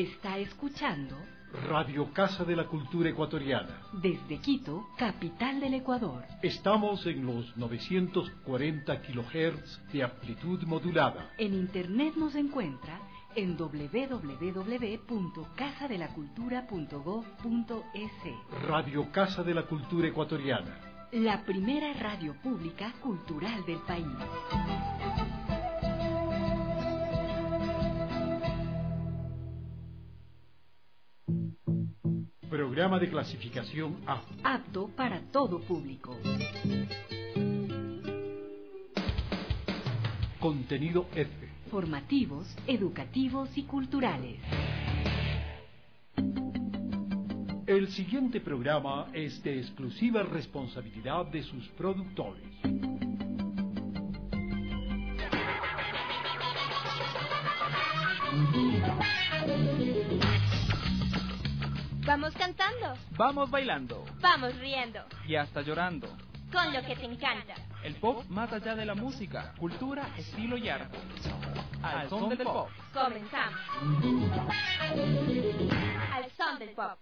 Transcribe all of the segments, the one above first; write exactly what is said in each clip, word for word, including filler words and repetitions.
Está escuchando Radio Casa de la Cultura Ecuatoriana. Desde Quito, capital del Ecuador. Estamos en los novecientos cuarenta kilohertz de amplitud modulada. En internet nos encuentra en doble u doble u doble u punto casa de la cultura punto gob punto es. Radio Casa de la Cultura Ecuatoriana. La primera radio pública cultural del país. Programa de clasificación A. Apto para todo público. Contenido F. Formativos, educativos y culturales. El siguiente programa es de exclusiva responsabilidad de sus productores. Vamos cantando. Vamos bailando. Vamos riendo. Y hasta llorando. Con lo que te encanta. El pop más allá de la música, cultura, estilo y arte. Al son del pop. Comenzamos. Al son del pop.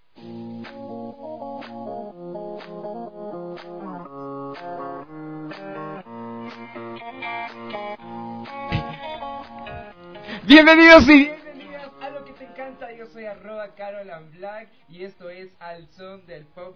Bienvenidos y bienvenidas a Lo que te encanta. Yo soy arroba Carolan Black y esto es Al son del pop.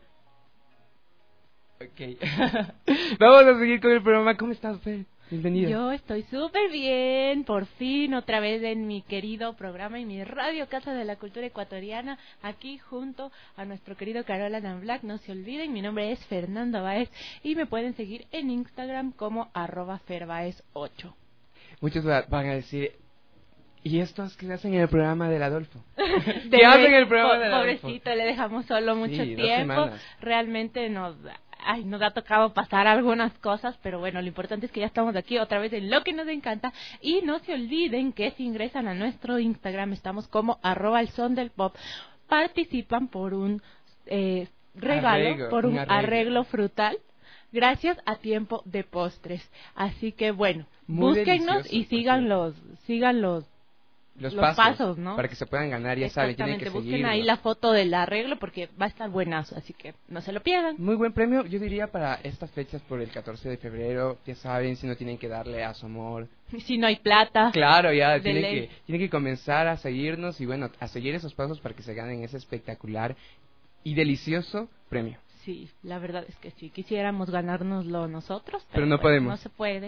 Ok. Vamos a seguir con el programa. ¿Cómo estás, Fer? Bienvenida. Yo estoy súper bien, por fin, otra vez en mi querido programa y mi radio Casa de la Cultura Ecuatoriana, aquí junto a nuestro querido Carolan Black. No se olviden, mi nombre es Fernando Báez y me pueden seguir en Instagram como arroba ferbaez ocho. Muchos van a decir, ¿y estos qué hacen en el programa del Adolfo? De ¿Qué hacen en el programa po- del Adolfo? Pobrecito, le dejamos solo mucho Sí, dos tiempo. semanas. Realmente nos... Ay, nos ha tocado pasar algunas cosas, pero bueno, lo importante es que ya estamos aquí otra vez en Lo que nos encanta. Y no se olviden que si ingresan a nuestro Instagram, estamos como arroba el son del pop, participan por un eh, regalo, Arreglo, por un, un arreglo. arreglo frutal, gracias a Tiempo de Postres. Así que bueno, Muy búsquennos delicioso, y sigan porque- los, sigan los Los, los pasos, pasos, ¿no? Para que se puedan ganar, ya saben, tienen que Exactamente, busquen seguirlo. ahí la foto del arreglo porque va a estar buenazo, así que no se lo pierdan. Muy buen premio, yo diría, para estas fechas por el catorce de febrero. Ya saben, si no tienen que darle a su amor. Si no hay plata. Claro, ya De tienen ley. que, tienen que comenzar a seguirnos y bueno, a seguir esos pasos para que se ganen ese espectacular y delicioso premio. Sí, la verdad es que sí, quisiéramos ganárnoslo nosotros, pero, Pero no bueno, podemos. no se puede.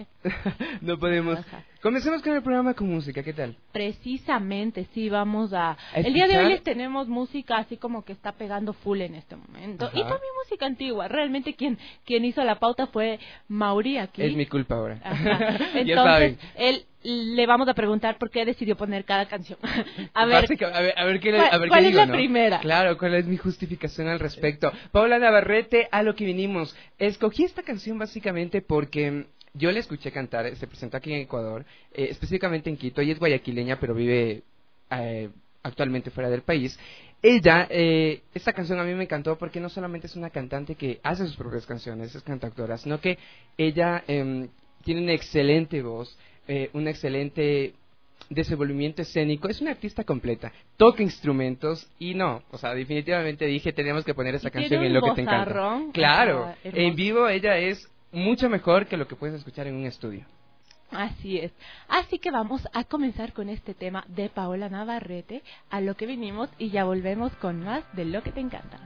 No podemos. Ajá. Comencemos con el programa con música, ¿qué tal? Precisamente, sí, vamos a... ¿A El día de hoy escuchar? les tenemos música así como que está pegando full en este momento. Ajá. Y también música antigua. Realmente quien quien hizo la pauta fue Mauri aquí. Es mi culpa ahora. Ajá. Ya saben. Entonces, él le vamos a preguntar por qué decidió poner cada canción. A ver, Básica- a ver, a ver qué, le- ¿cuál- a ver cuál qué es digo, la ¿no? primera? Claro, ¿cuál es mi justificación al respecto? Paula Navarrete, a lo que vinimos. Escogí esta canción básicamente porque mm, yo la escuché cantar, se presentó aquí en Ecuador, eh, específicamente en Quito. Ella es guayaquileña, pero vive eh, actualmente fuera del país. Ella, eh, esta canción a mí me encantó porque no solamente es una cantante que hace sus propias canciones, es cantautora, sino que ella eh, tiene una excelente voz, eh, un excelente desenvolvimiento escénico, es una artista completa, toca instrumentos y no, o sea, definitivamente dije tenemos que poner esa Y tiene canción en un Lo que te encanta. vozarrón, Claro, o sea, hermoso. en vivo ella es mucho mejor que lo que puedes escuchar en un estudio. Así es. Así que vamos a comenzar con este tema de Paola Navarrete, a lo que vinimos, y ya volvemos con más de Lo que te encanta.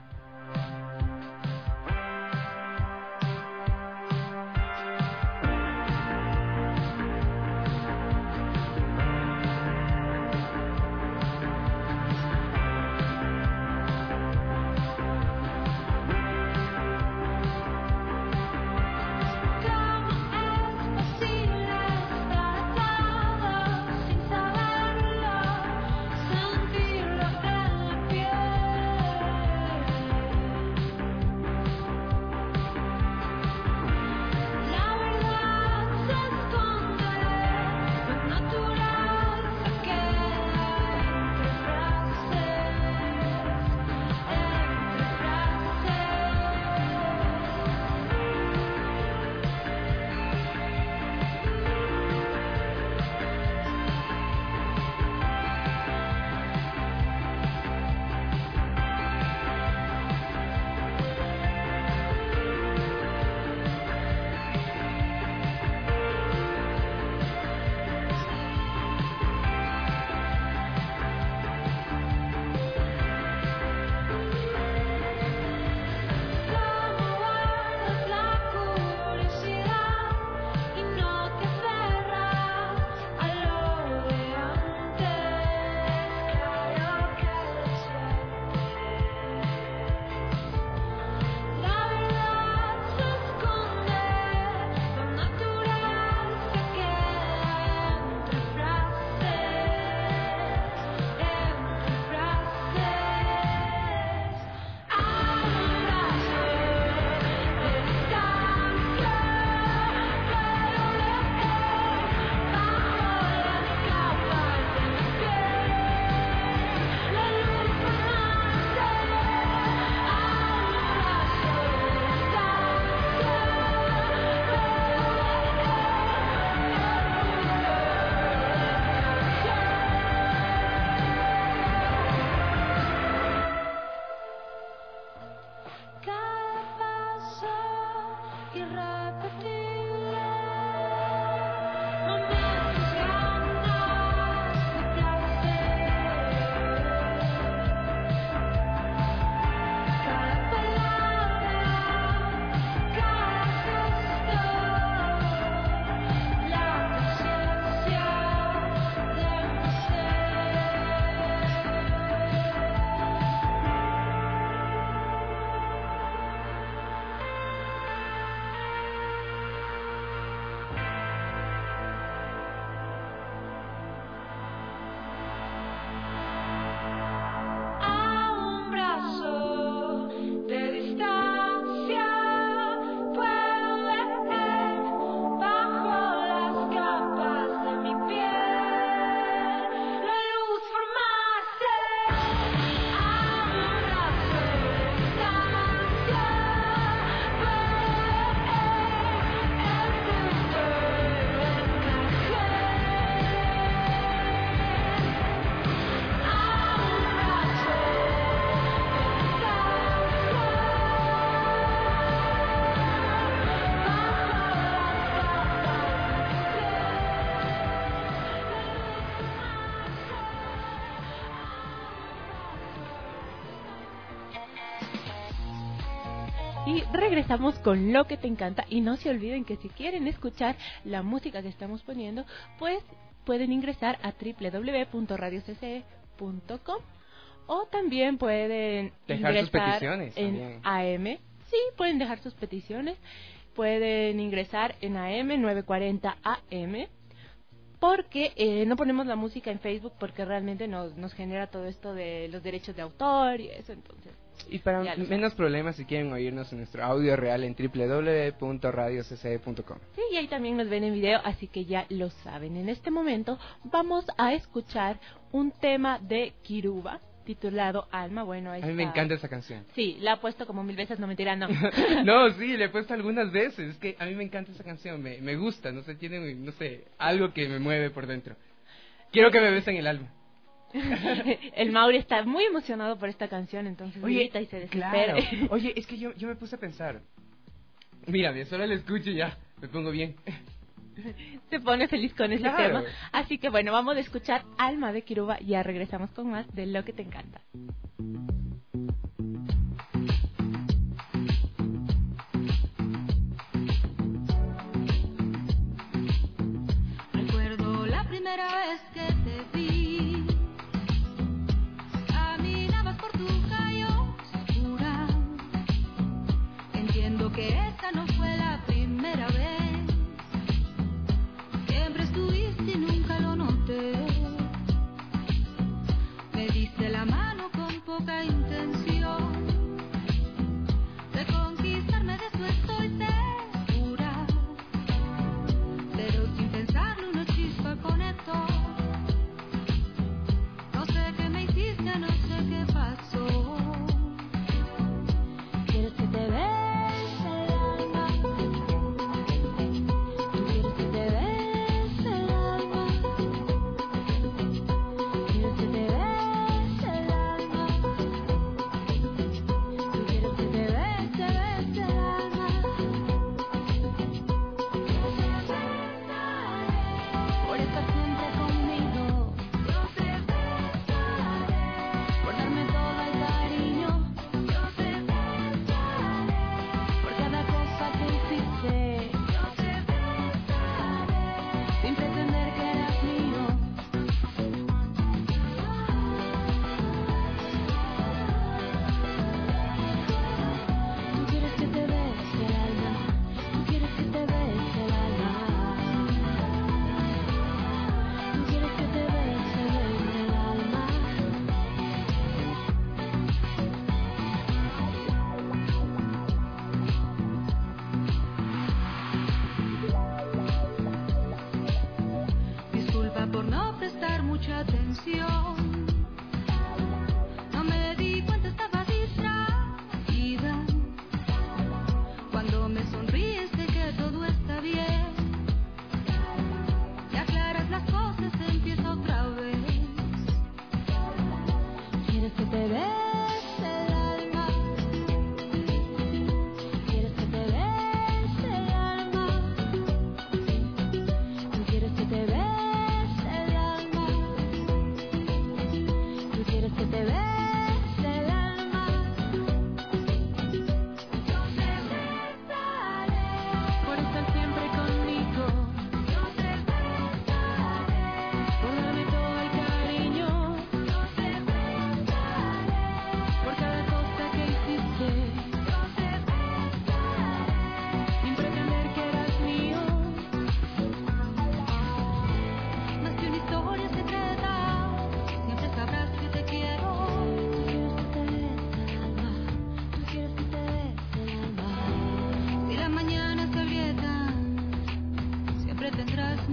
¿Cómo es posible estar atado sin saberlo, sentirlo en la piel? mágica irrepetible. Momentos grandes de placer. Cada palabra, cada gesto, la conciencia del ser. A un brazo de distancia puedo ver bajo las capas de mi piel la luz formarse. A un brazo de distancia puedo ver el futuro emerger. A un brazo de Y regresamos con Lo que te encanta. Y no se olviden que si quieren escuchar la música que estamos poniendo, pues pueden ingresar a doble u doble u doble u punto radio c c e punto com o también pueden Dejar sus ingresar peticiones en también. A M. Sí, pueden dejar sus peticiones. Pueden ingresar en A M nueve cuarenta A M. Porque eh, no ponemos la música en Facebook porque realmente nos, nos genera todo esto de los derechos de autor y eso, entonces. Y para Ya lo menos problemas, si quieren oírnos en nuestro audio real en doble u doble u doble u punto radio c c e punto com. Sí, y ahí también nos ven en video, así que ya lo saben. En este momento vamos a escuchar un tema de Kiruba titulado Alma. Bueno, A mí me encanta esa canción. Sí, la he puesto como mil veces, no mentira, no. No, sí, le he puesto algunas veces. Es que a mí me encanta esa canción, me, me gusta, no sé, tiene, no sé, algo que me mueve por dentro. Quiero que me besen el alma. El Mauri está muy emocionado por esta canción, entonces grita y se desespera. claro. Oye, es que yo, yo me puse a pensar. Mírame, solo la escucho y ya, me pongo bien. Se pone feliz con ese Claro. tema. Así que bueno, vamos a escuchar Alma de Kiruba y ya regresamos con más de Lo que te encanta. Recuerdo la primera vez que te vi. Caminabas por tu calle oscura. Entiendo que esta no fue la primera vez. Siempre estuviste y nunca lo noté. Me diste la mano con poca intención de conquistarme, de eso estoy segura. Pero sin pensarlo una chispa conectó. No sé qué me hiciste, no sé qué pasó. ¿Quieres que te bese el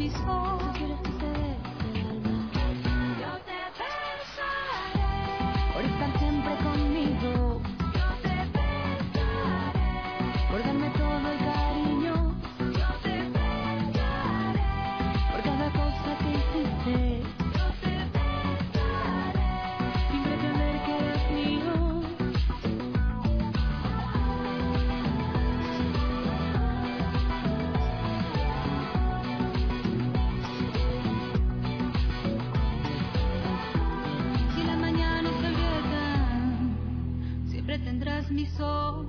mis ojos. Si quieres que te bese el alma, yo te besaré. Por estar siempre conmigo, yo te besaré. Por darme todo el cariño, yo te besaré. Por cada cosa que hiciste, yo te besaré. Sin pretender que eres mío. Si la mañana se abriega, siempre tendrás mi sol.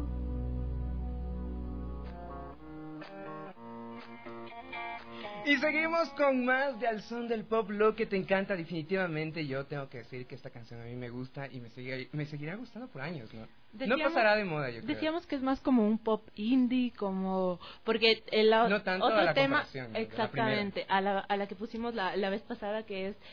Y seguimos con más de Al Son del Pop, lo que te encanta. Definitivamente yo tengo que decir que esta canción a mí me gusta y me, sigue, me seguirá gustando por años, ¿no? Decíamos- no pasará de moda, yo creo. Decíamos que es más como un pop indie, como porque el No tanto otro a la tema, comparación, ¿no? de la exactamente, a la, a la que pusimos la, la vez pasada, que es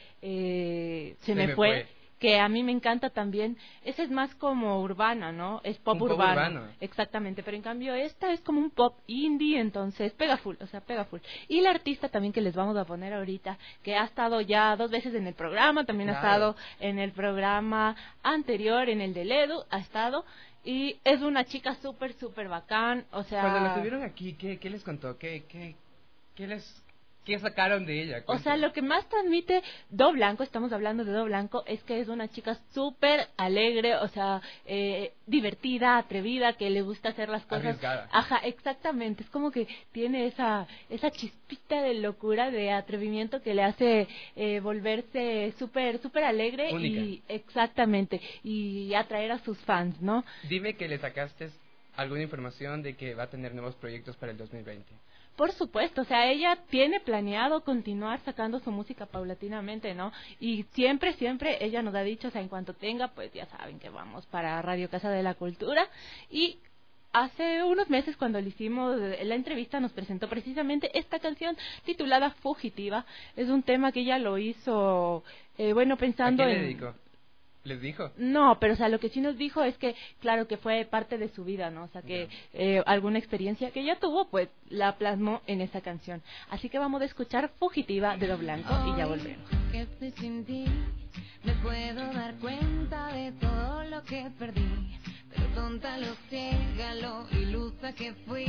eh, se, Se me, me fue, fue. que a mí me encanta también. Esa es más como urbana, ¿no? Es pop Un pop urbano, urbano. exactamente. Pero en cambio esta es como un pop indie, entonces pega full, o sea, pega full. Y la artista también que les vamos a poner ahorita, que ha estado ya dos veces en el programa, también ha Claro. estado en el programa anterior, en el del Edu, ha estado. Y es una chica súper, súper bacán, o sea... Cuando la tuvieron aquí, ¿qué, qué les contó? ¿Qué, qué, qué les qué sacaron de ella? O sea, lo que más transmite Do Blanco, estamos hablando de Do Blanco, es que es una chica súper alegre, o sea, eh, divertida, atrevida, que le gusta hacer las cosas. Arriesgada. Ajá, exactamente. Es como que tiene esa esa chispita de locura, de atrevimiento que le hace eh, volverse súper, súper alegre Única. y exactamente y atraer a sus fans, ¿no? Dime que le sacaste alguna información de que va a tener nuevos proyectos para el dos mil veinte. Por supuesto, o sea, ella tiene planeado continuar sacando su música paulatinamente, ¿no? Y siempre, siempre ella nos ha dicho, o sea, en cuanto tenga, pues ya saben que vamos para Radio Casa de la Cultura. Y hace unos meses, cuando le hicimos la entrevista, nos presentó precisamente esta canción titulada Fugitiva. Es un tema que ella lo hizo, eh, bueno, pensando ¿A quién en... le dedicó? ¿Les dijo? No, pero o sea, lo que sí nos dijo es que, claro, que fue parte de su vida, ¿no? O sea, que eh, alguna experiencia que ella tuvo, pues la plasmó en esa canción. Así que vamos a escuchar Fugitiva de Do Blanco y ya volvemos. Que estoy sin ti, me puedo dar cuenta de todo lo que perdí. Pero tonta, lo ciega, lo ilusa que fui.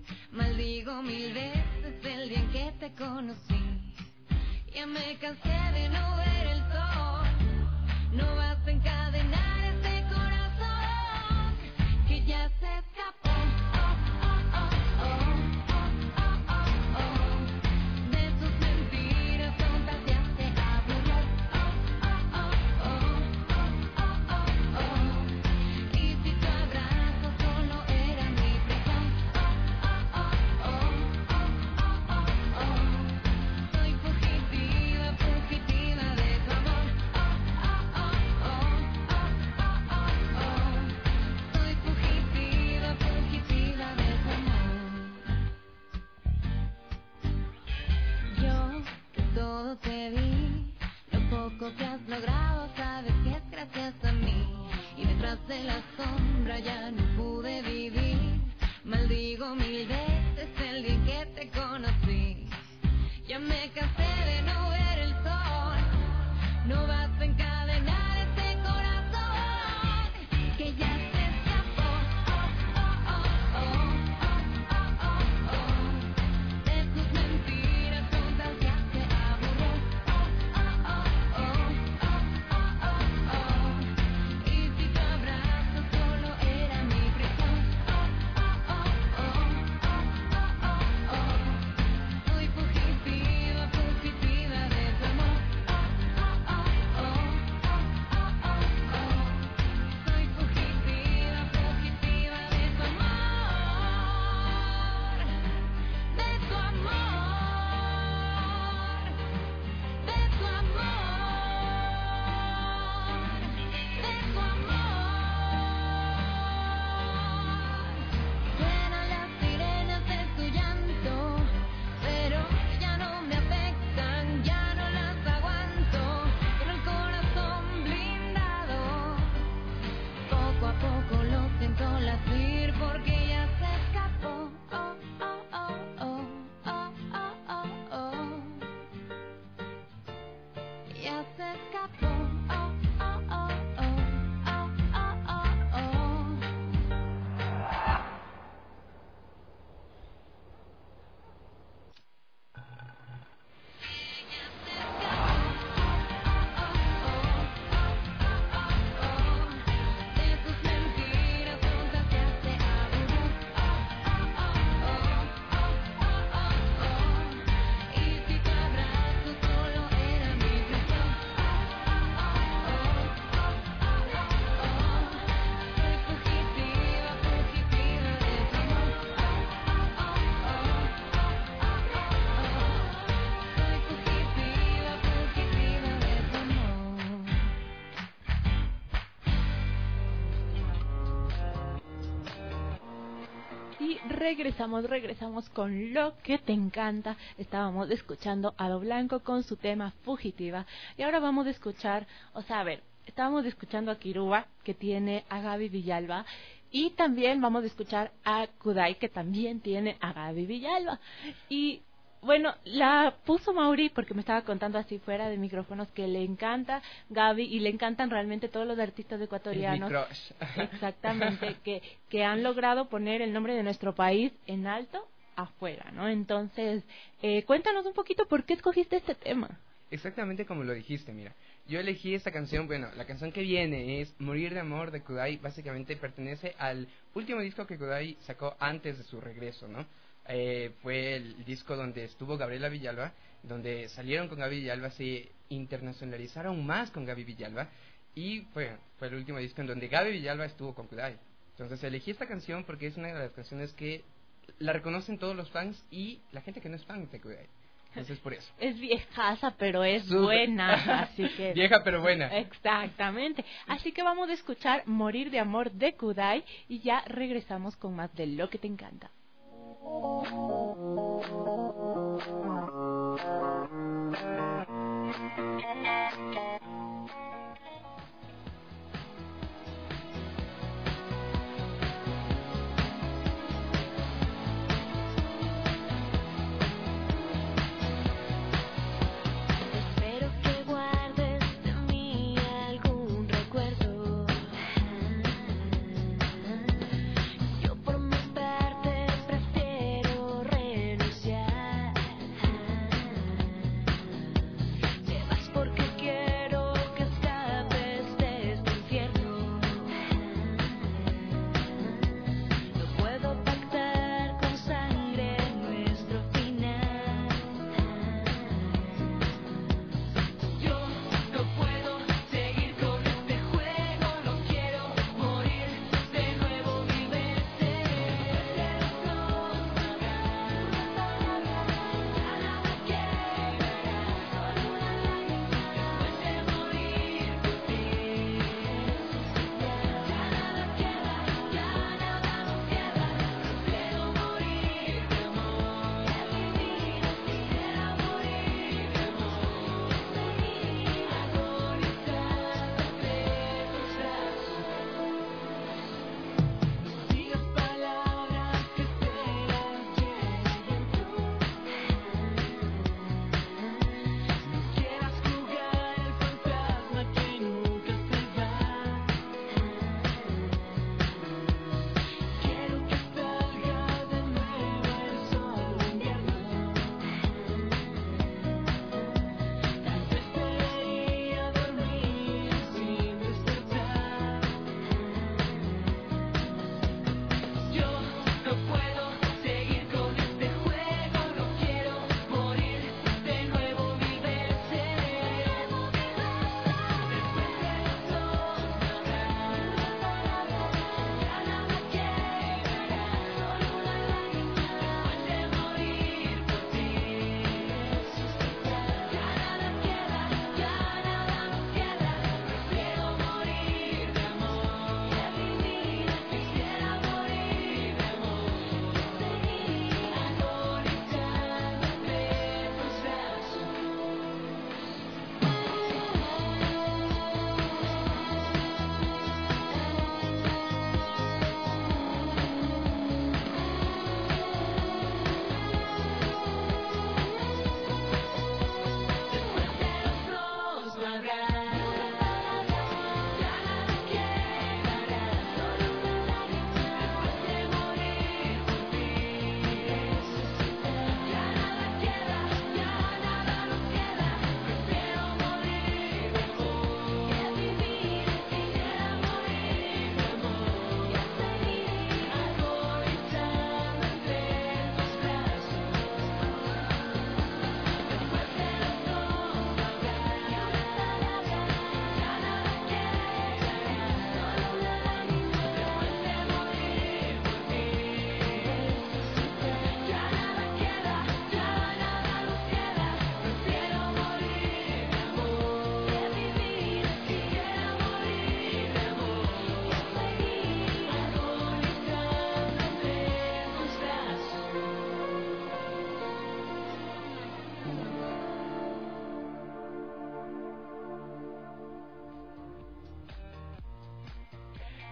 Maldigo mil veces el día en que te conocí. Ya me cansé de no ver el sol. No vas a encadenar este corazón que ya se escapó. Oh, oh, oh, oh, oh, oh, oh. De tus mentiras tontas ya se aburrió. Oh, oh, oh, oh, oh, oh, oh. Y si tu abrazo solo era mi prisión. Oh, oh, oh, oh, oh, oh, oh. Soy fugitiva, fugitiva de tu amor. Soy fugitiva, fugitiva de tu amor. Yo que todo te vi, lo poco que has logrado sabes que es gracias a mí. Y detrás de la sombra ya no pude vivir. Maldigo mil veces el día que te conocí. Ya me cansé de no ver el sol. No vas a encadenar este corazón que ya se escapó. Oh, oh, oh, oh, oh, oh, oh. De tus mentiras tontas ya se aburrió. Oh, oh, oh, oh, oh, oh, oh. Y si tu abrazo solo era mi sí, regresamos, regresamos con lo que te encanta. Estábamos escuchando a Do Blanco con su tema Fugitiva. Y ahora vamos a escuchar, o sea, a ver, estábamos escuchando a Kiruba, que tiene a Gaby Villalba. Y también vamos a escuchar a Kudai, que también tiene a Gaby Villalba. Y bueno, la puso Mauri porque me estaba contando así fuera de micrófonos que le encanta Gaby y le encantan realmente todos los artistas ecuatorianos. Es mi crush. Exactamente, que, que han logrado poner el nombre de nuestro país en alto afuera, ¿no? Entonces, eh, cuéntanos un poquito por qué escogiste este tema. Exactamente como lo dijiste, mira. Yo elegí esta canción, bueno, la canción que viene es Morir de Amor de Kudai, básicamente pertenece al último disco que Kudai sacó antes de su regreso, ¿no? Eh, fue el disco donde estuvo Gabriela Villalba, donde salieron con Gaby Villalba, se internacionalizaron más con Gaby Villalba y fue, fue el último disco en donde Gaby Villalba estuvo con Kudai. Entonces elegí esta canción porque es una de las canciones que la reconocen todos los fans y la gente que no es fan de Kudai. Entonces por eso. Es viejaza, pero es Súper. buena, así que... Vieja pero buena. Exactamente. Así que vamos a escuchar Morir de Amor de Kudai y ya regresamos con más de lo que te encanta. Espero que guardes de mí algún recuerdo. Yo por mi parte prefiero renunciar.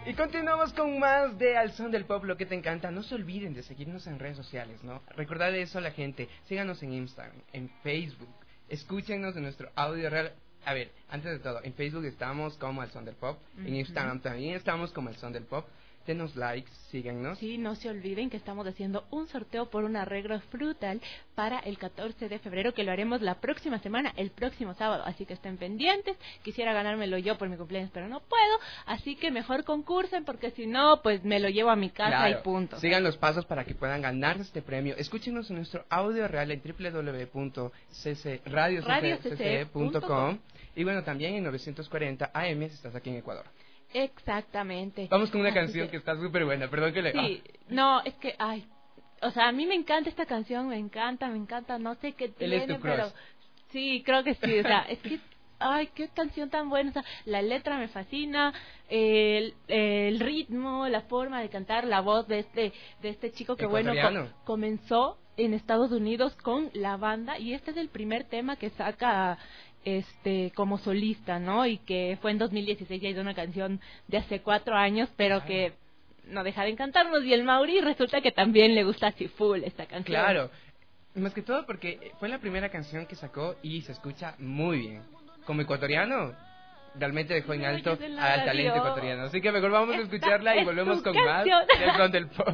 Y continuamos con más de Al Son del Pop, lo que te encanta. No se olviden de seguirnos en redes sociales, ¿no? Recordad eso a la gente. Síganos en Instagram, en Facebook. Escúchenos en nuestro audio real. A ver, antes de todo, en Facebook estamos como Al Son del Pop. Uh-huh. En Instagram también estamos como Al Son del Pop. Denos likes, síganos. Sí, no se olviden que estamos haciendo un sorteo por un arreglo frutal para el catorce de febrero, que lo haremos la próxima semana, el próximo sábado, así que estén pendientes. Quisiera ganármelo yo por mi cumpleaños, pero no puedo, así que mejor concursen, porque si no, pues me lo llevo a mi casa, claro, y punto. Sigan los pasos para que puedan ganar este premio. Escúchenos en nuestro audio real en doble u doble u doble u punto radio c c e punto com y bueno, también en novecientos cuarenta A M si estás aquí en Ecuador. Exactamente. Vamos con una Así canción que... que está súper buena, perdón que le... Sí, ah. no, es que, ay, o sea, a mí me encanta esta canción, me encanta, me encanta, no sé qué tiene, Él es tu pero... Sí, creo que sí, o sea, es que, ay, qué canción tan buena, o sea, la letra me fascina, el, el ritmo, la forma de cantar, la voz de este, de este chico que, bueno, co- comenzó en Estados Unidos con la banda, y este es el primer tema que saca... este como solista, ¿no? Y que fue en dos mil dieciséis, ya hizo una canción de hace cuatro años, pero claro, que no deja de encantarnos. Y el Mauri resulta que también le gusta así full esta canción. Claro, más que todo porque fue la primera canción que sacó y se escucha muy bien. Como ecuatoriano, realmente dejó en alto al talento ecuatoriano. Así que mejor vamos a escucharla y volvemos con canción. Más del Son del Pop.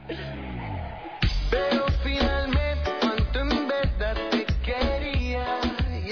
Pero finalmente, cuánto en verdad te quería.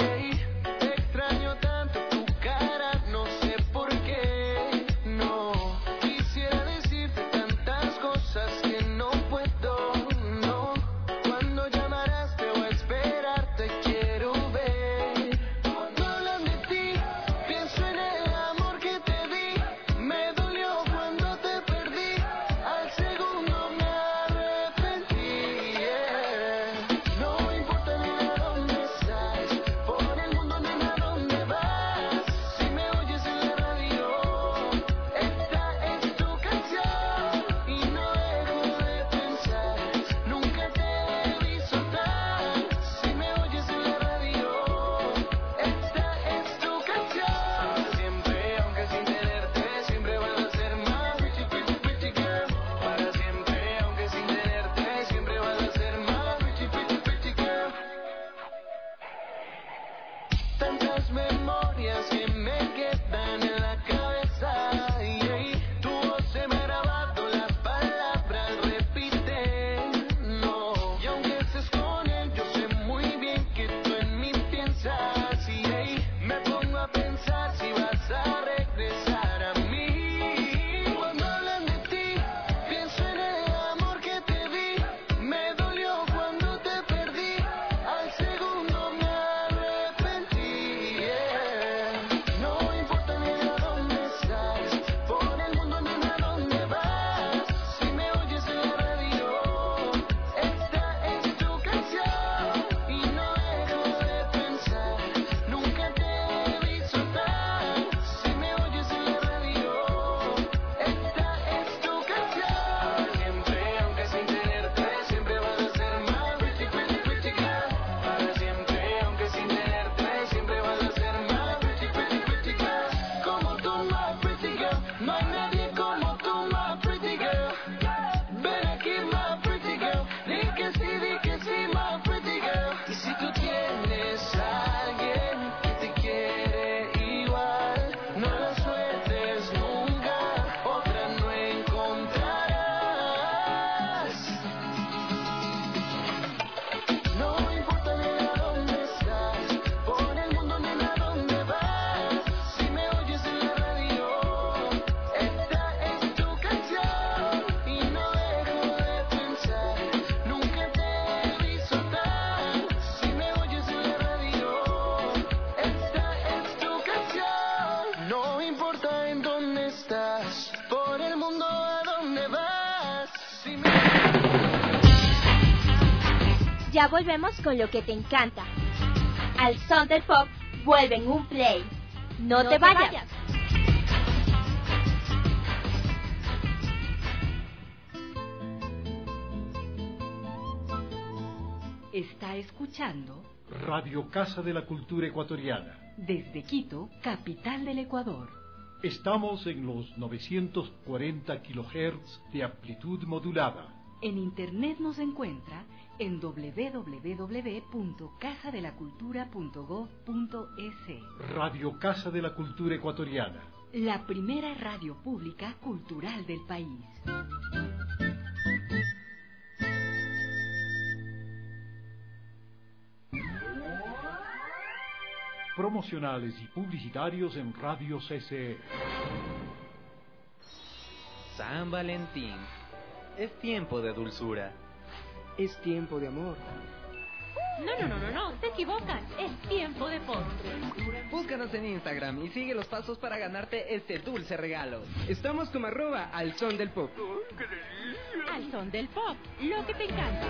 Ya volvemos con lo que te encanta. Al Son del Pop vuelve en un play. No, no te, te vayas. vayas. Está escuchando Radio Casa de la Cultura Ecuatoriana. Desde Quito, capital del Ecuador. Estamos en los novecientos cuarenta kilohertz de amplitud modulada. En internet nos encuentra en doble u doble u doble u punto casa de la cultura punto gob punto es. Radio Casa de la Cultura Ecuatoriana. La primera radio pública cultural del país. Promocionales y publicitarios en Radio C C E. San Valentín. Es tiempo de dulzura. Es tiempo de amor. No, no, no, no, no, se equivocan. Es tiempo de postre. Búscanos en Instagram y sigue los pasos para ganarte este dulce regalo. Estamos como arroba al son del pop. Al son del pop, lo que te encanta.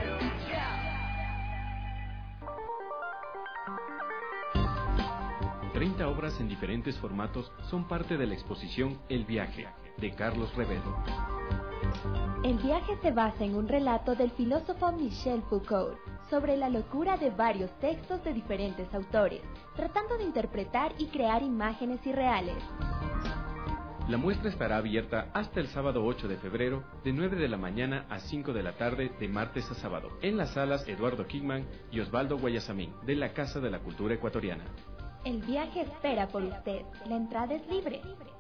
treinta obras en diferentes formatos son parte de la exposición El Viaje, de Carlos Revedo. El viaje se basa en un relato del filósofo Michel Foucault sobre la locura de varios textos de diferentes autores, tratando de interpretar y crear imágenes irreales. La muestra estará abierta hasta el sábado ocho de febrero, de nueve de la mañana a cinco de la tarde, de martes a sábado, en las salas Eduardo Kingman y Osvaldo Guayasamín, de la Casa de la Cultura Ecuatoriana. El viaje espera por usted. La entrada es libre.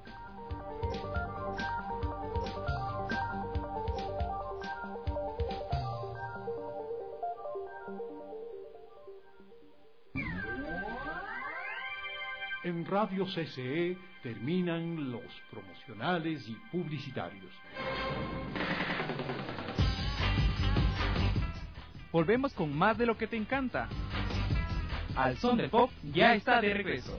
En Radio C C E terminan los promocionales y publicitarios. Volvemos con más de lo que te encanta. Al son del pop ya está de regreso.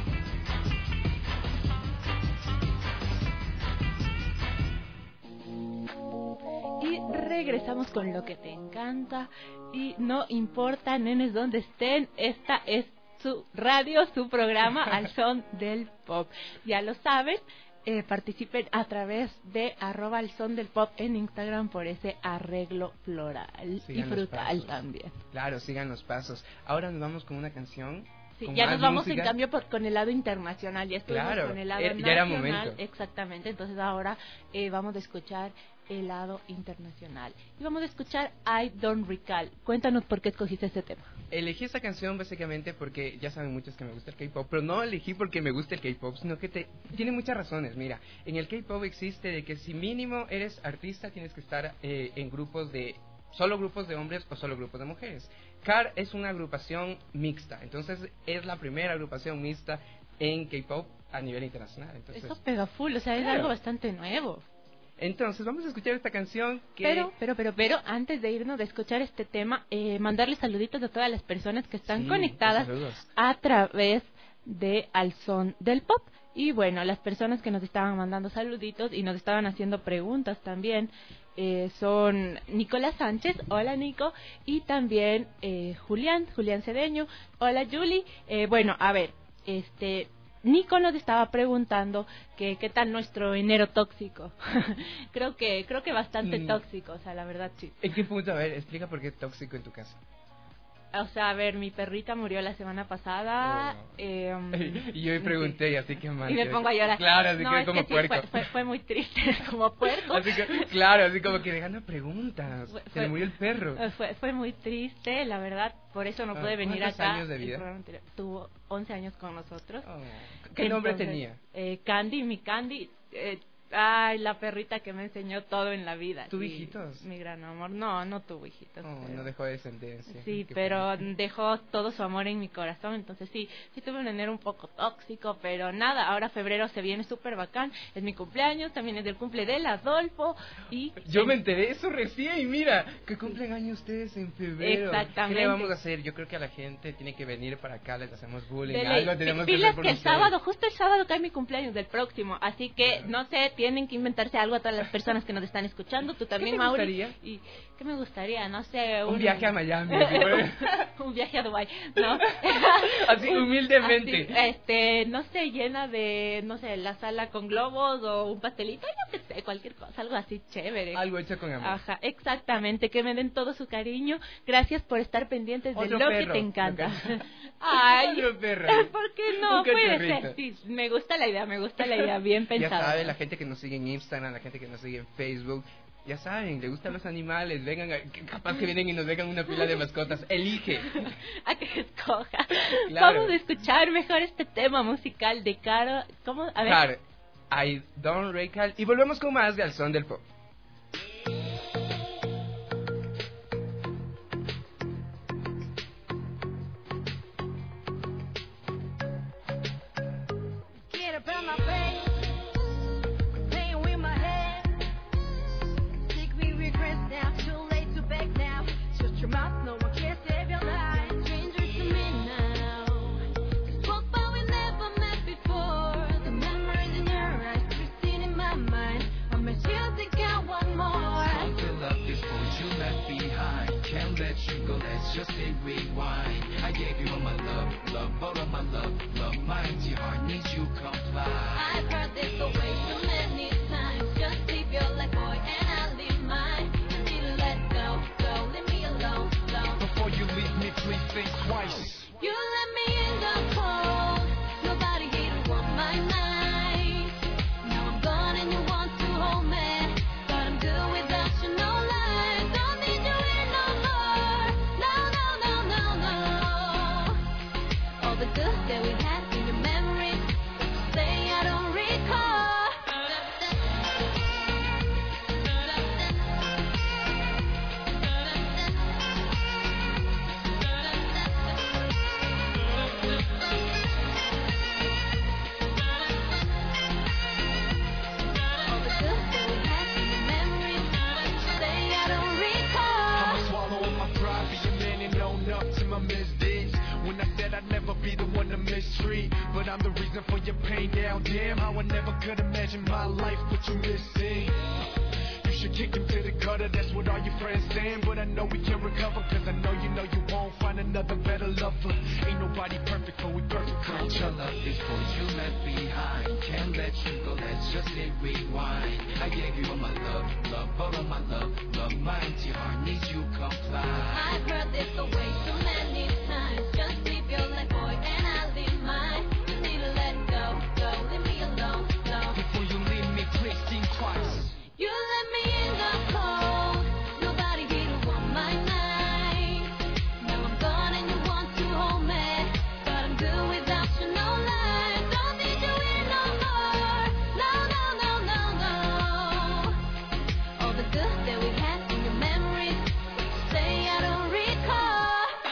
Y regresamos con lo que te encanta. Y no importa, nenes, dónde estén, esta es su radio, su programa Al son del pop. Ya lo saben. Eh, participen a través de arroba al son del pop en Instagram por ese arreglo floral Sigan y los frutal pasos. también. Claro, sigan los pasos. Ahora nos vamos con una canción. Sí, con ya más nos vamos música. en cambio por, con el lado internacional, ya estuvimos Claro, con el lado eh, nacional, ya era momento. exactamente, entonces ahora eh, vamos a escuchar el lado internacional y vamos a escuchar I Don't Recall. Cuéntanos por qué escogiste este tema. Elegí esta canción básicamente porque ya saben muchos que me gusta el K-pop, pero no elegí porque me gusta el K-pop, sino que te, tiene muchas razones. Mira, en el K-pop existe de que si mínimo eres artista tienes que estar eh, en grupos de solo grupos de hombres o solo grupos de mujeres. C A R es una agrupación mixta, entonces es la primera agrupación mixta en K-pop a nivel internacional. Entonces, Eso pega full, o sea, es claro. algo bastante nuevo. Entonces vamos a escuchar esta canción que... Pero, pero, pero, pero, antes de irnos de escuchar este tema, eh, mandarles saluditos a todas las personas que están Sí, conectadas saludos. a través de Al Son del Pop. Y bueno, las personas que nos estaban mandando saluditos y nos estaban haciendo preguntas también eh, son Nicolás Sánchez, hola Nico, y también eh, Julián, Julián Cedeño, hola Julie. Eh, bueno, a ver, este... Nico nos estaba preguntando que qué tal nuestro enero tóxico. creo que creo que bastante Mm. tóxico, o sea, la verdad sí. ¿En qué punto? A ver, explica por qué es tóxico en tu casa. O sea, a ver, mi perrita murió la semana pasada. Oh. eh, Y yo me pregunté, y así que mal. y me pongo a llorar. Claro, así no, que es como que sí, puerco. fue, fue, fue muy triste, como puerco. Así que, claro, así como que dejando preguntas. Fue- Se fue- le murió el perro. Eh, Fue, fue muy triste, la verdad, por eso no Ah, pude venir ¿cuántos acá. años de el vida? programa anterior. Tuvo once años con nosotros. Oh. ¿Qué nombre Entonces, tenía? Eh, Candy, mi Candy. Eh, ay, la perrita que me enseñó todo en la vida. ¿Tuvo sí, hijitos? Mi gran amor. No, no tuvo hijitos. Oh, pero- no dejó descendencia. Sí, Qué pero pena. dejó todo su amor en mi corazón, entonces sí, sí tuve un enero un poco tóxico, pero nada, ahora febrero se viene súper bacán, es mi cumpleaños, también es el cumple del Adolfo, y... Yo me enteré eso recién y mira, que cumplen años ustedes en febrero. Exactamente. ¿Qué le vamos a hacer? Yo creo que a la gente tiene que venir para acá, les hacemos bullying, de ley. algo tenemos que Pilas hacer por que el ustedes. sábado, justo el sábado cae mi cumpleaños del próximo, así que, no sé, tienen que inventarse algo a todas las personas que nos están escuchando. Tú también, ¿Qué te Mauri. gustaría? ¿Y qué me gustaría? No sé. Un, un viaje a Miami. un viaje a Dubái, ¿no? Así, humildemente. Así, este, no sé, llena de, no sé, la sala con globos o un pastelito, yo qué sé, cualquier cosa, algo así chévere. Algo hecho con amor. Ajá, exactamente, que me den todo su cariño. Gracias por estar pendientes de Otro lo perro, que te encanta. lo que... Ay, Otro perro. ¿por qué no? Un Puede cachorrito. ser, sí, me gusta la idea, me gusta la idea, bien pensada. Ya sabe, la gente que nos sigue en Instagram, la gente que nos sigue en Facebook, ya saben, le gustan los animales, vengan, a, capaz que vienen y nos dejan una pila de mascotas, elige. A que escoja. Claro. Vamos a escuchar mejor este tema musical de Caro. ¿Cómo? A ver. Claro, I don't recall. Y volvemos con más de Al Son del Pop. Get up on my face, playing with my head. Take me regrets now, too late to beg now. Shut your mouth, no one can save your life. Stranger to me now. Spoke but we never met before. The memories in your eyes, pristine in my mind. I miss you, think I want more. Don't fill up this void you left behind. Can't let you go, let's just hit rewind. I gave you all my love, love, all of my love, love. My empty heart needs you comply. I've heard this away too many times. Just leave your life, boy, and I'll leave mine. You need to let go, go, leave me alone, alone. Before you leave me, please think twice. You let me in the cold. Nobody here to want my night. Now I'm gone and you want to hold me, but I'm good without you, no lie. Don't need you here no more. No, no, no, no, no. All the good that we had in your memories, say I don't recall. All the good that we had in your memories, say I don't recall. I'ma swallow up my pride, be a man and own up to my misdeeds. When I said I'd never be the one to mistreat, but I'm the reason for your pain now. Damn, how I never could imagine my life, but you missing. You should kick him to the gutter, that's what all your friends saying. But I know we can recover, cause I know you know you won't find another better lover. Ain't nobody perfect, but we perfect. Don't your love this void you left behind. Can't let you go, let's just hit rewind. I gave you all my love, love, all of my love, love. My empty heart needs you comply. I've heard this away too many times. Just leave your life, boy, and I'll leave mine. You need to let go, go, leave me alone, alone. Before you leave me, please think twice. You let me in the cold. Nobody here to want my night. Now I'm gone and you want to hold me, but I'm good without you, no lie. Don't need you here no more. No, no, no, no, no. All the good that we had in your memories, say I don't recall.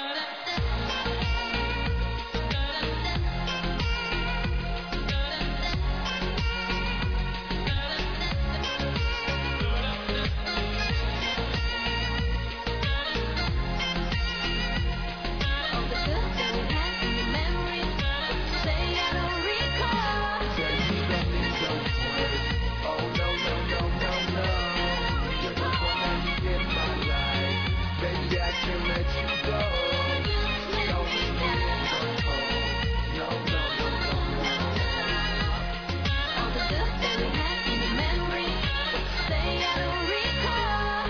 All the good that we had in your memories, say I don't recall. Say you don't need those words. Oh no, no, no, no, no. You're the one I need in my life. Baby, I can't let you go. Don't leave me in the cold. No, no, no, no, no. All the good that we had in your memories, say I don't recall.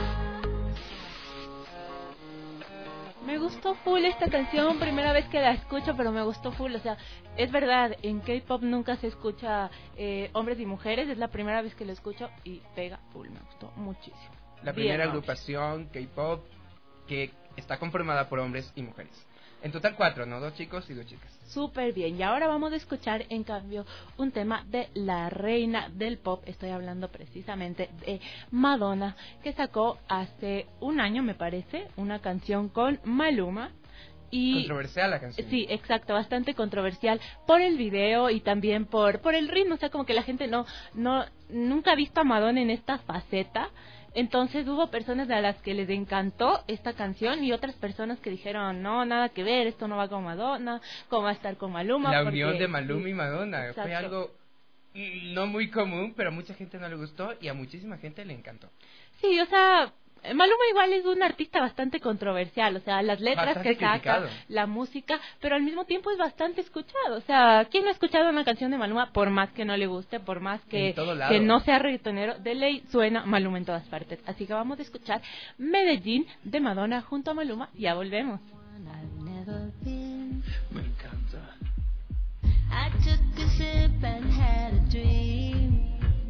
Me gustó full esta canción, primera vez que la escucho, pero me gustó full. O sea, es verdad, en K-pop nunca se escucha eh, hombres y mujeres, es la primera vez que lo escucho y pega full, me gustó muchísimo. La Bien, primera Mauri. agrupación K-pop que está conformada por hombres y mujeres. En total cuatro, ¿no? Dos chicos y dos chicas. Súper bien, y ahora vamos a escuchar en cambio un tema de la reina del pop. Estoy hablando precisamente de Madonna, que sacó hace un año, me parece, una canción con Maluma. Y Controversial la canción. sí, exacto, bastante controversial por el video y también por por el ritmo, o sea, como que la gente no no nunca ha visto a Madonna en esta faceta. Entonces hubo personas a las que les encantó esta canción y otras personas que dijeron, no, nada que ver, esto no va con Madonna, cómo va a estar con Maluma. La porque, unión de Maluma sí, y Madonna exacto. fue algo mm, no muy común, pero a mucha gente no le gustó y a muchísima gente le encantó. Sí, o sea, Maluma igual es un artista bastante controversial, o sea, las letras Bastante que saca, criticado. la música, pero al mismo tiempo es bastante escuchado. O sea, ¿quién no ha escuchado una canción de Maluma por más que no le guste, por más que, En todo lado. que no sea reggaetonero? De ley suena Maluma en todas partes. Así que vamos a escuchar Medellín de Madonna junto a Maluma. Ya volvemos. Me encanta. I took a sip and had a dream,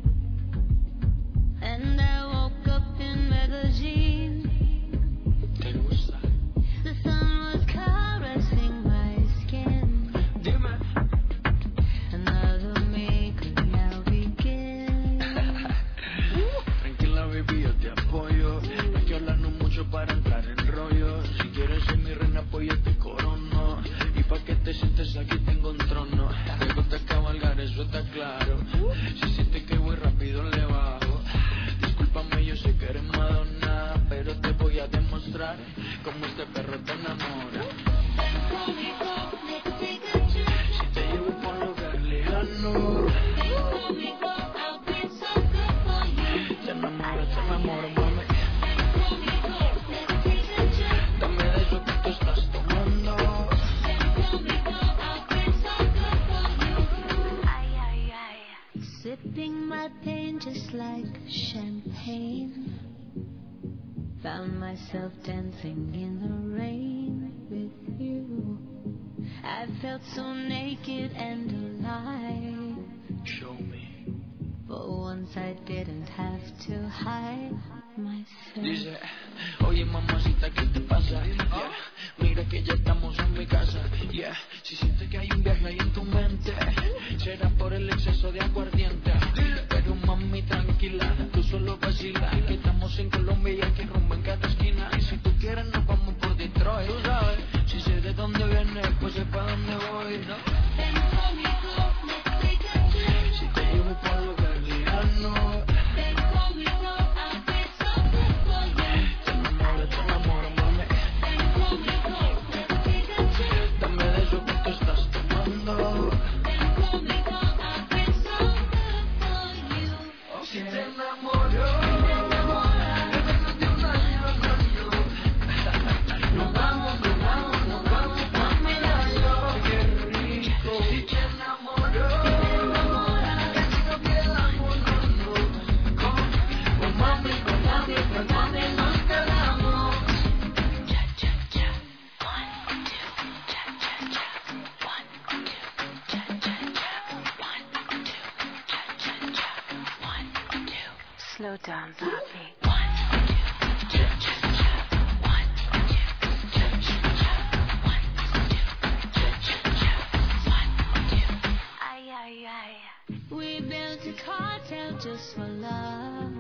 and I woke up in Medellín. ¿Te gusta? The sun was caressing my skin. Dime. Another me could now begin. Tranquila, baby, yo te apoyo. No hay que hablarnos mucho para entrar en rollo. Si quieres ser mi reina, pues yo te corono. Y pa' que te sientes aquí tengo un trono. Me gusta cabalgar, eso está claro. Si sientes que voy rápido, le bajo. Discúlpame, yo sé que eres Madonna, pero te voy a demostrar cómo este perro te enamora. Si te llevo por un lugar lejano, te enamoro, te enamoro, mami. Dame de eso que tú estás tomando. Sipping my pain just like champagne. Found myself dancing in the rain with you. I felt so naked and alive. Show me. For once I didn't have to hide myself. Dice, oye mamacita, ¿qué te pasa? Yeah. Mira que ya estamos en mi casa. Yeah. Si sientes que hay un viaje ahí en tu mente, será por el exceso de aguardiente. Pero mami, tranquila, tú solo vacila, que estamos en Colombia y hay que rumbo en cada esquina. Y si tú quieres nos vamos por Detroit, tú sabes. Si sé de dónde vienes, pues sé pa' dónde voy, ¿no? Si te llevo por un lugar lejano, si te enamoro, nos vamos, nos vamos, nos vamos, mami, yo, qué rico. Si te enamoro, que no quedamos, no, no, con mami, con mami, con mami nos quedamos. Cha cha cha, one two, cha cha cha, one two, cha cha cha, one two, cha cha cha, one two. Slow down, papi. One two, cha cha cha, one two, cha cha cha, one two, cha cha cha, one two. Ay ay ay. We built a cartel just for love.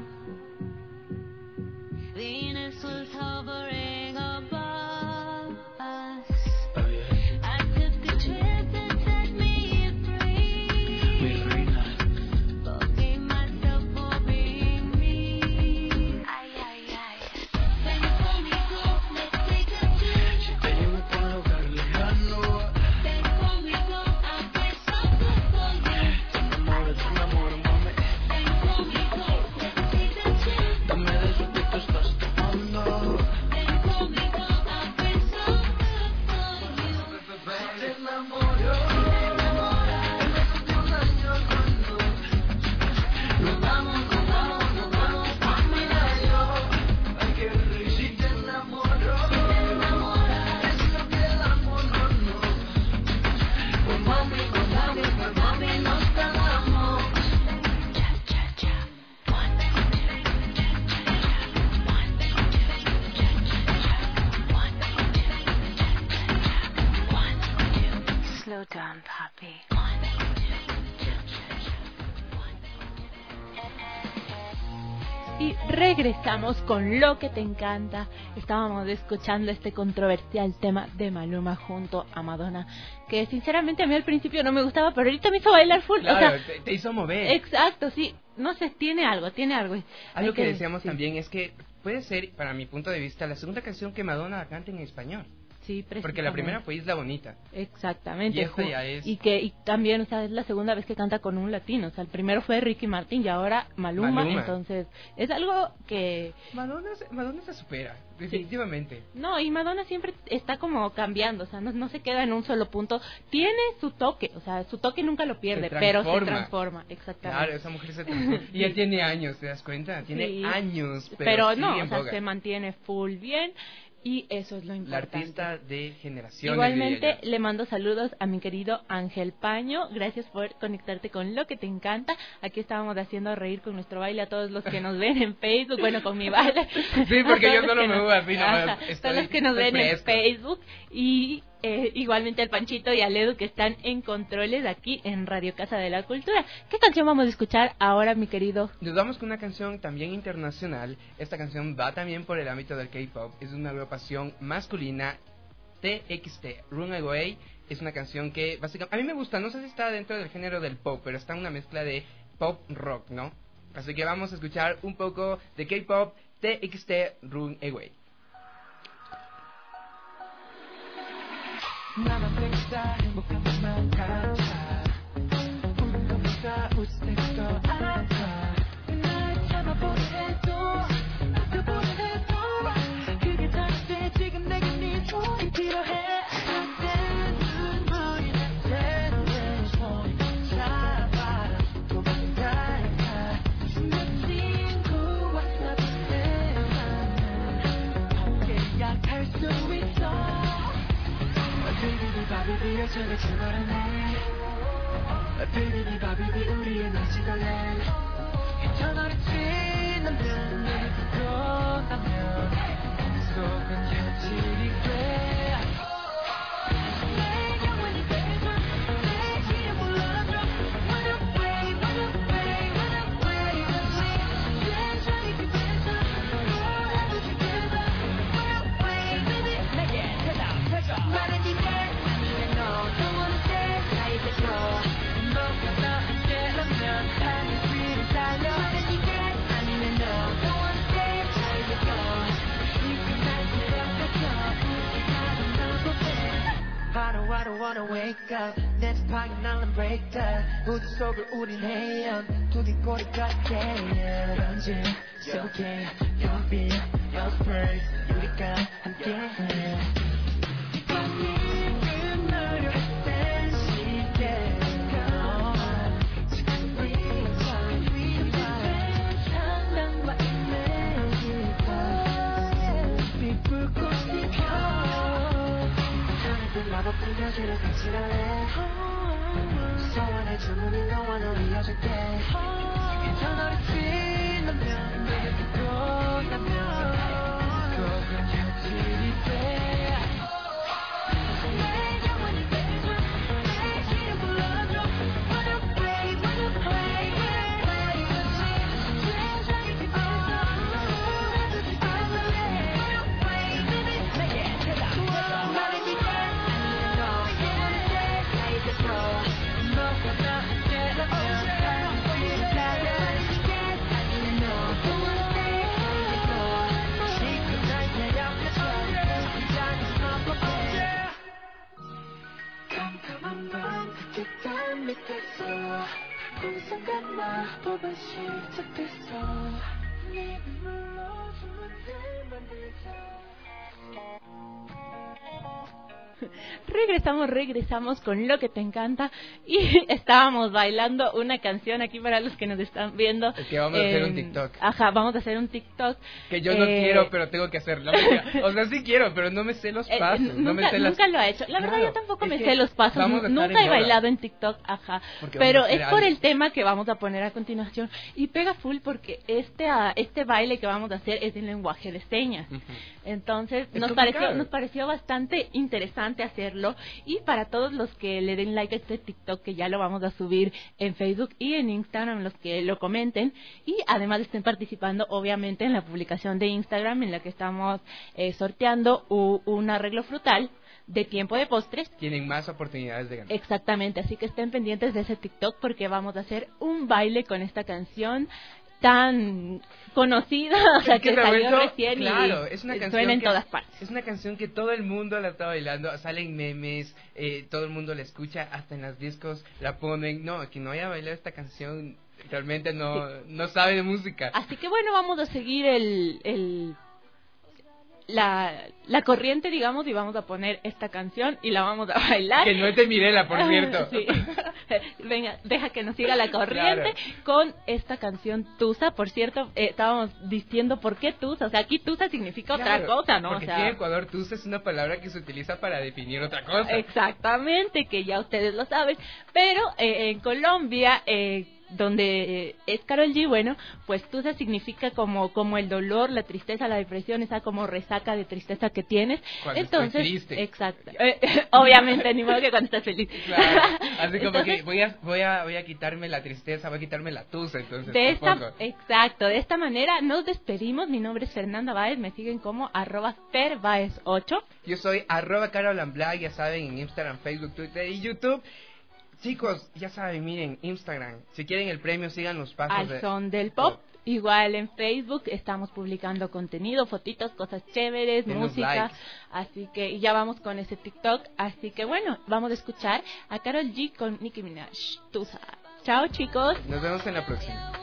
Venus was hovering above us. I took a trip and set me free. Mi reina, Forgave myself for being me. Ay, ay, ay. Ven conmigo, let's take a trip. si te llevo por un lugar lejano, Ven conmigo, I'll get some good for you. te enamoro, te enamoro, mami. Ven conmigo, let's take a trip. Dame de eso que tú estás tomando. Ven conmigo, I'll get some good for you. Si te enamoro, en menos de un año, no, no. Nos vamos, nos vamos, nos vamos, mami, yo. Ay, qué rico. Si te enamoro, que si no quedamos, no, no. Pues mami, pues mami, pues mami nos quedamos. Cha cha cha, one two, cha cha cha, one two, cha cha cha, one two, cha cha cha, one two. Slow down, papi. One two, cha cha cha, one Y regresamos con Lo que te encanta. Estábamos escuchando este controversial tema de Maluma junto a Madonna, que sinceramente a mí al principio no me gustaba, pero ahorita me hizo bailar full. Claro, o sea, te, te hizo mover. exacto, sí. No sé, tiene algo, tiene algo. Algo Hay que decíamos sí. también es que puede ser, para mi punto de vista, la segunda canción que Madonna canta en español. Sí, precisamente. Porque la primera fue Isla Bonita. Exactamente. Y esta ya es... Y que y también, o sea, es la segunda vez que canta con un latino. O sea, el primero fue Ricky Martin y ahora Maluma. Maluma. Entonces, es algo que... Madonna, se- Madonna se supera, definitivamente. No, y Madonna siempre está como cambiando, o sea, no, no se queda en un solo punto. Tiene su toque, o sea, su toque nunca lo pierde, Se pero se transforma. transforma, exactamente. Claro, esa mujer se transforma. Y ya tiene años, ¿te das cuenta? Tiene Sí. años, pero, Pero sigue no, en o sea, boga. se mantiene full bien y eso es lo La importante. artista de generaciones. Igualmente diría yo. le mando saludos a mi querido Ángel Paño. Gracias por conectarte con Lo que te encanta. Aquí estábamos haciendo reír con nuestro baile a todos los que nos ven en Facebook. Bueno, con mi baile. Sí, porque A yo todos solo los que me nos- voy así nomás. Ajá, Estoy- todos los que nos estoy ven en fresco. Facebook. Y eh, igualmente al Panchito y al Edu que están en controles aquí en Radio Casa de la Cultura. ¿Qué canción vamos a escuchar ahora, mi querido? Nos vamos con una canción también internacional. Esta canción va también por el ámbito del K-pop. Es una agrupación masculina, T X T, Run Away. Es una canción que básicamente a mí me gusta. No sé si está dentro del género del pop, pero está una mezcla de pop rock, ¿no? Así que vamos a escuchar un poco de K-pop, T X T, Run Away. 나만 백사 행복한 것만 같아 우는 것보다 웃을 때가 더 아파 날 참아보려 해도 아껴보려 해도 그게 다른데 지금 내게 네 손이 필요해 그땐 눈물이 날 손 잡아라 도망가야 내 친구와 나도 내 맘을 함께야 갈 수 있어 비비비 바비비 열차가 출발하네 비비비 바비비 우리의 날씨걸래 전화를 치는면 눈을 뜨고 나면 속은 현실이 돼 내 영원히 되어줘 내 이름 불러줘 Run away, run away, run away with me 세상이 그대서 너라도 together Run away, baby 내게 대답해줘 말해 네가 I don't, I don't wanna wake up 내 방에 날은 break up 우주 속을 우린 헤엄 둘이 꼬리 같아 언제 It's okay Your beat, your space 우리가 함께해 마법은 여지를 간지러해 소원의 주문이 너와 널 이어줄게 전화를 치면 내게 듣고 나면 속은 현실이 돼 내 영원히 되어줘 내 이름 불러줘 Run away, run away, run away with me 세상이 그대서 너라도 together Run away, baby 내게 대답해줘 말해 네가 깜깜한 밤 깨끗한 밑에서 공상간 마법은 시작됐어 네 눈물로 주문을 만들자 Regresamos, regresamos con Lo que te encanta y estábamos bailando una canción aquí para los que nos están viendo. Es que vamos a hacer un TikTok. Ajá, vamos a hacer un TikTok. Que yo no Eh, quiero, pero tengo que hacerlo. O sea, sí quiero, pero no me sé los eh, pasos. no me nunca, sé las... nunca lo ha hecho. La verdad Claro, yo tampoco es me que sé los pasos. vamos a estar Nunca en he moda. bailado en TikTok, ajá. Porque Pero vamos a es hacer por algo. el tema que vamos a poner a continuación. Y pega full porque este ah, este baile que vamos a hacer es en lenguaje de señas. Entonces Es nos complicado. pareció nos pareció bastante interesante hacerlo. Y para todos los que le den like a este TikTok, que ya lo vamos a subir en Facebook y en Instagram, los que lo comenten y además estén participando obviamente en la publicación de Instagram en la que estamos eh, sorteando u- un arreglo frutal de Tiempo de Postres. Tienen más oportunidades de ganar. Exactamente, así que estén pendientes de ese TikTok porque vamos a hacer un baile con esta canción tan conocida, o sea, Es que que se ha salió vuelto- recién claro, y es una eh, canción suena en que- todas partes. Es una canción que todo el mundo la está bailando, salen memes, eh, todo el mundo la escucha, hasta en las discos la ponen. No, quien no haya bailado esta canción realmente no, no sabe de música. Así que bueno, vamos a seguir el, el la, la corriente, digamos, y vamos a poner esta canción y la vamos a bailar. Que no es de Mirela, por cierto. Sí. Venga, deja que nos siga la corriente con esta canción Tusa. Por cierto, eh, estábamos diciendo por qué Tusa. O sea, aquí Tusa significa Claro, otra cosa, ¿no? Porque o sea, aquí en Ecuador tusa es una palabra que se utiliza para definir otra cosa. Exactamente, que ya ustedes lo saben. Pero eh, en Colombia, eh, donde eh, es Karol G, bueno, pues tusa significa como como el dolor, la tristeza, la depresión, esa como resaca de tristeza que tienes. Cuando Entonces, estoy triste. exacto. Eh, obviamente, ni modo que cuando estás feliz. Claro, así como Entonces, que voy a, voy a voy a quitarme la tristeza, voy a quitarme la tusa, entonces de esta, tampoco. exacto, de esta manera nos despedimos. Mi nombre es Fernanda Báez, me siguen como arroba ferbaez ocho. Yo soy arroba Carol Amblag, ya saben, en Instagram, Facebook, Twitter y YouTube. Chicos, ya saben, miren, Instagram, si quieren el premio, sigan los pasos Al de... son del pop. Igual en Facebook estamos publicando contenido, fotitos, cosas chéveres, Denos música. likes. Así que y ya vamos con ese TikTok. Así que bueno, vamos a escuchar a Karol G con Nicki Minaj. Tusa. Chao, chicos. Nos vemos en la próxima.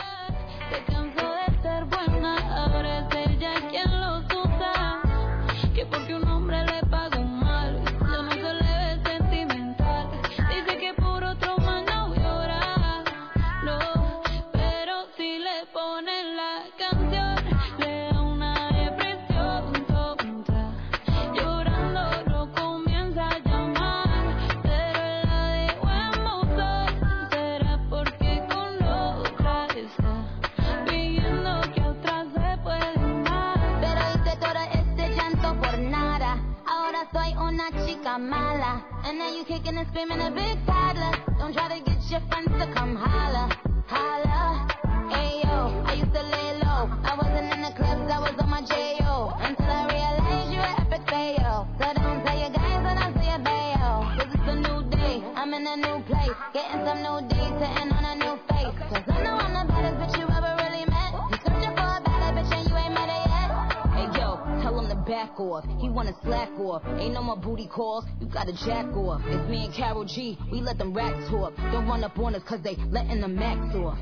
Se cansó de ser buena, ahora es ella quien los usa. Que porque un hombre le pagó mal, ya no se le ve sentimental. Dice que por otro man no llora, no. Pero si le ponen la canción, le da una depresión tonta. Llorando lo comienza a llamar, pero él la dejó en buzón. Será porque con la otra está pidiendo que otra se puede amar. Pero hice todo este llanto por nada. Ahora soy una chica mala. And now you kicking and screaming a big toddler. Don't try to get your friends to come holla, holla. Ayo, I used to lay low. I wasn't in the clubs, I was on my J O. Until I realized you were epic fail. So don't tell your guys and I'll tell your bayo. Cause it's a new day, I'm in a new place. Getting some new days, sitting on a new face. Cause I know I'm the baddest bitch you ever really met. You searching for a better bitch and you ain't met her yet. Hey yo, tell him to back off. He wanna slack off. Ain't no more booty calls. You gotta jack off. It's me and Karol G. We let them rats talk. Don't run up on us cause they letting the max off.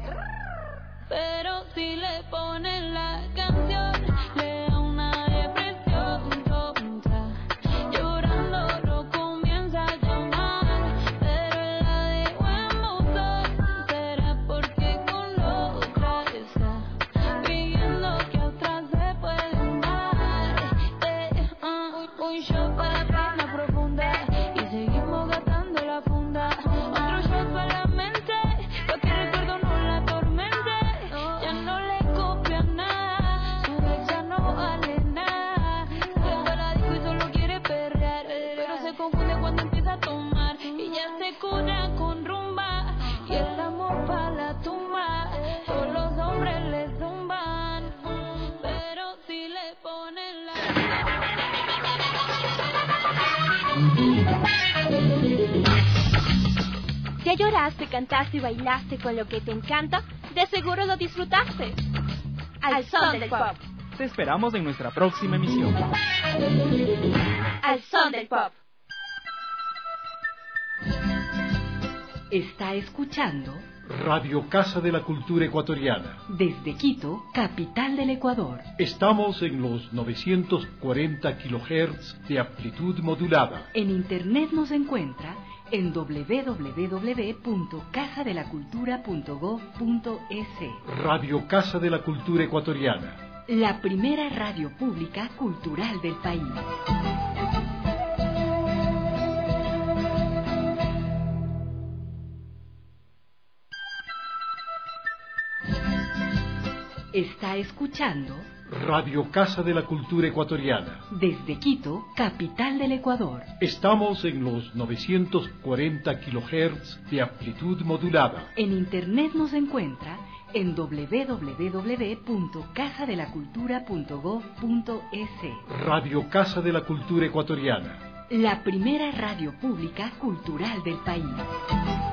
Pero si le ponen la canción, le da una depresión tonta. Llorando lo comienza a llamar, pero él la dejó en buzón. Será porque con la otra está pidiendo que otra se puede amar. Eh, uh, un shot para la pena profunda y seguimos gastando la funda. Otro shot para la mente, pa' que el recuerdo no la atormente. Ya no le copia nada, su ex ya no vale nada. Cuando la dijo y solo quiere perrear, pero se confunde cuando empieza a tomar. Y ya se cura con rumba y el amor pa' la tumba. Todos los hombres le zumban, pero si le ponen la... Ya lloraste, cantaste y bailaste con lo que te encanta, de seguro lo disfrutaste. Al son del pop. Te esperamos en nuestra próxima emisión. Al son del pop. Está escuchando Radio Casa de la Cultura Ecuatoriana. desde Quito, capital del Ecuador. Estamos en los novecientos cuarenta kilohertz de amplitud modulada. En internet nos encuentra en doble u doble u doble u punto casa de la cultura punto gob punto es. Radio Casa de la Cultura Ecuatoriana. La primera radio pública cultural del país. Está escuchando Radio Casa de la Cultura Ecuatoriana. desde Quito, capital del Ecuador. Estamos en los novecientos cuarenta kilohertz de amplitud modulada. En internet nos encuentra en doble u doble u doble u punto casa de la cultura punto gob punto es. Radio Casa de la Cultura Ecuatoriana. La primera radio pública cultural del país.